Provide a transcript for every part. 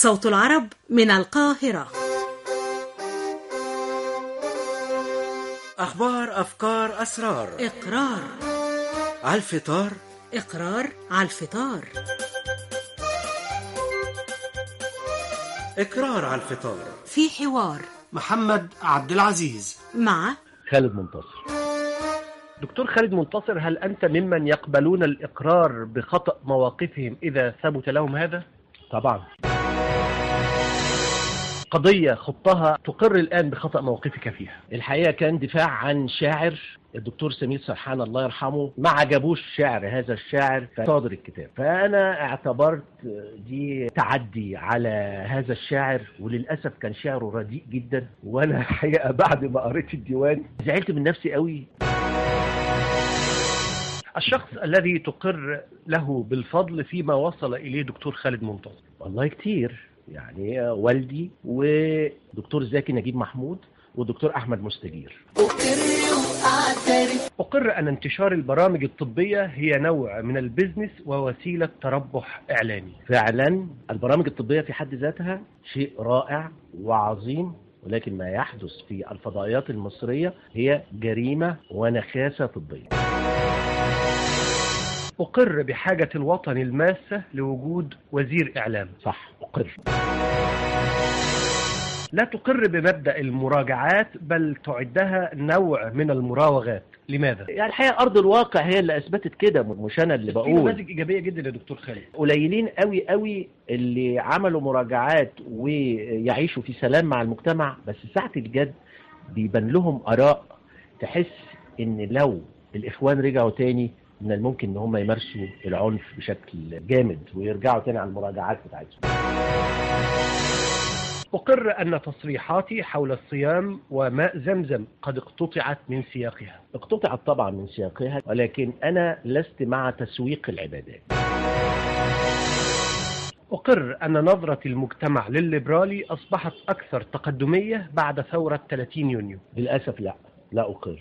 صوت العرب من القاهرة. أخبار، أفكار، أسرار. إقرار على الفطار. إقرار على الفطار. إقرار على الفطار. في حوار محمد عبد العزيز مع خالد منتصر. دكتور خالد منتصر، هل أنت ممن يقبلون الإقرار بخطأ مواقفهم إذا ثبت لهم هذا؟ طبعا. قضية خضتها تقر الآن بخطأ موقفك فيها. الحقيقة كان دفاع عن شاعر الدكتور سمير سرحان الله يرحمه، ما عجبوش شعر هذا الشاعر فصادر الكتاب، فأنا اعتبرت دي تعدي على هذا الشاعر، وللأسف كان شعره رديء جدا، وأنا الحقيقة بعد ما قريت الديوان زعلت من نفسي قوي. الشخص الذي تقر له بالفضل فيما وصل إليه دكتور خالد منتصر؟ والله كتير، يعني والدي ودكتور زكي نجيب محمود ودكتور أحمد مستجير. أقر أن انتشار البرامج الطبية هي نوع من البزنس ووسيلة تربح إعلامي. فعلا البرامج الطبية في حد ذاتها شيء رائع وعظيم، ولكن ما يحدث في الفضائيات المصرية هي جريمة ونخاسة طبية. أقر بحاجة الوطن الماسة لوجود وزير إعلام. صح، أقر. لا تقر بمبدأ المراجعات، بل تعدها نوع من المراوغات. لماذا؟ يعني الحقيقة أرض الواقع هي اللي أثبتت كده، مش أنا اللي بقول. نماذج إيجابية جدا يا دكتور خالد. قليلين قوي قوي اللي عملوا مراجعات ويعيشوا في سلام مع المجتمع، بس ساعة الجد بيبان لهم آراء تحس إن لو الإخوان رجعوا تاني من الممكن إن هم يمارسوا العنف بشكل جامد ويرجعوا تاني على المراجعات بتاعتهم. أقر أن تصريحاتي حول الصيام وماء زمزم قد اقتطعت من سياقها. اقتطعت طبعا من سياقها، ولكن أنا لست مع تسويق العبادات. أقر أن نظرة المجتمع للليبرالي أصبحت أكثر تقدمية بعد ثورة 30 يونيو. للأسف لا أقر.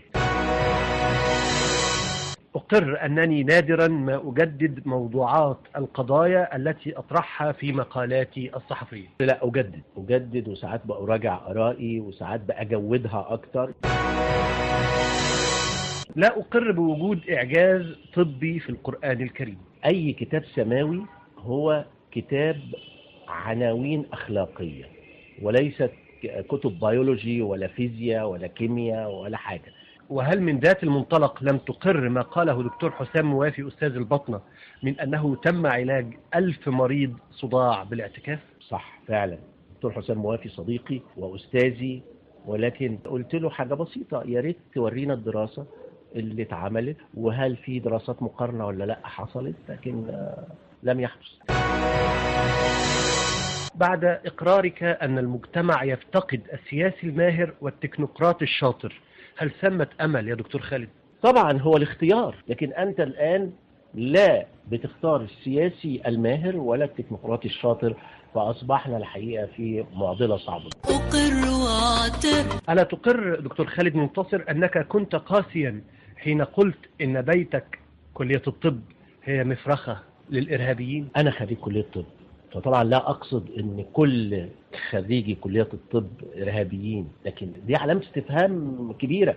أقر أنني نادرا ما أجدد موضوعات القضايا التي أطرحها في مقالاتي الصحفية. لا، أجدد وساعات بأراجع آرائي وساعات بأجودها أكتر. لا أقر بوجود إعجاز طبي في القرآن الكريم. أي كتاب سماوي هو كتاب عناوين أخلاقية، وليست كتب بيولوجي ولا فيزياء ولا كيمياء ولا حاجة. وهل من ذات المنطلق لم تقر ما قاله دكتور حسام موافي أستاذ البطنة من أنه تم علاج 1000 مريض صداع بالاعتكاف؟ صح، فعلا دكتور حسام موافي صديقي وأستاذي، ولكن قلت له حاجة بسيطة، يا ريت تورينا الدراسة اللي اتعملت وهل في دراسات مقارنة ولا لا حصلت، لكن لم يحدث. بعد إقرارك أن المجتمع يفتقد السياسي الماهر والتكنوقراط الشاطر، هل ثمة أمل يا دكتور خالد؟ طبعا هو الاختيار، لكن أنت الآن لا بتختار السياسي الماهر ولا التكنوقراطي الشاطر، فأصبحنا الحقيقة في معضلة صعبة. أقر وأعترف. ألا تقر دكتور خالد منتصر أنك كنت قاسيا حين قلت إن بيتك كلية الطب هي مفرخة للإرهابيين؟ أنا خريج كلية الطب، فطبعا لا أقصد أن كل خريجي كلية الطب إرهابيين، لكن دي علامة استفهام كبيرة.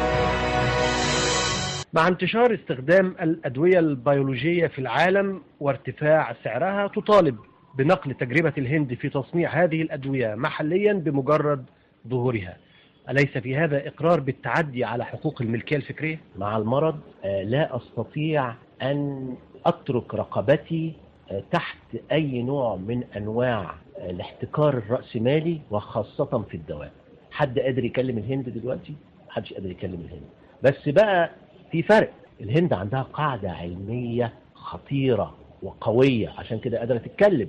مع انتشار استخدام الأدوية البيولوجية في العالم وارتفاع سعرها، تطالب بنقل تجربة الهند في تصنيع هذه الأدوية محليا بمجرد ظهورها. أليس في هذا إقرار بالتعدي على حقوق الملكية الفكرية؟ مع المرض لا أستطيع أن أترك رقبتي تحت أي نوع من أنواع الاحتكار الرأسمالي، وخاصة في الدواء. حد قادر يكلم الهند دلوقتي؟ محدش قادر يكلم الهند. بس بقى في فرق، الهند عندها قاعدة علمية خطيرة وقوية، عشان كده قادرة تتكلم.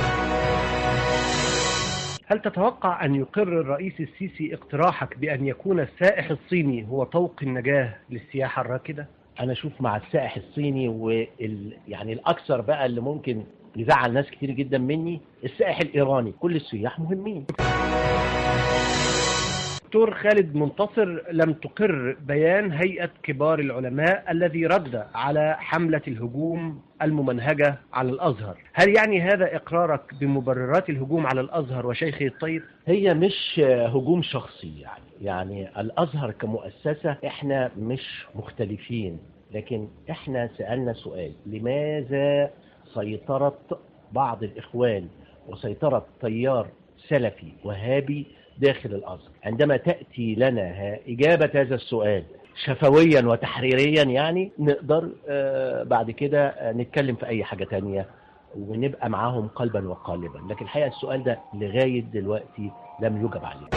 هل تتوقع أن يقر الرئيس السيسي اقتراحك بأن يكون السائح الصيني هو طوق النجاة للسياحة الراكدة؟ أنا أشوف مع السائح الصيني يعني الأكثر بقى اللي ممكن يزعل ناس كتير جدا مني، السائح الإيراني. كل السياح مهمين. دكتور خالد منتصر، لم تقر بيان هيئة كبار العلماء الذي رد على حملة الهجوم الممنهجة على الأزهر، هل يعني هذا إقرارك بمبررات الهجوم على الأزهر وشيخه الطيب؟ هي مش هجوم شخصي، يعني الأزهر كمؤسسة احنا مش مختلفين، لكن احنا سألنا سؤال: لماذا سيطرت بعض الإخوان وسيطرة تيار سلفي وهابي داخل الأزهر؟ عندما تأتي لنا إجابة هذا السؤال شفويا وتحريريا، يعني نقدر بعد كده نتكلم في أي حاجة تانية ونبقى معاهم قلبا وقالبا، لكن الحقيقة السؤال ده لغاية دلوقتي لم يجب عليه.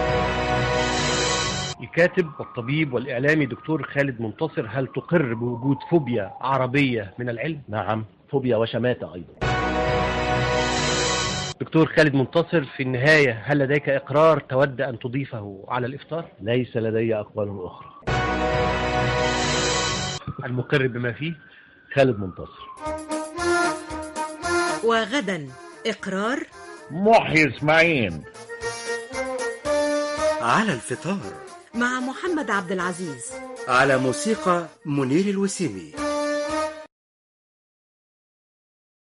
الكاتب والطبيب والإعلامي دكتور خالد منتصر، هل تقر بوجود فوبيا عربية من العلم؟ نعم، فوبيا وشماتة أيضا. دكتور خالد منتصر، في النهاية هل لديك إقرار تود أن تضيفه على الإفطار؟ ليس لدي أقوال أخرى. المقر بما فيه خالد منتصر. وغدا إقرار محي إسماعيل. على الفطار مع محمد عبد العزيز. على موسيقى منير الوسيمي.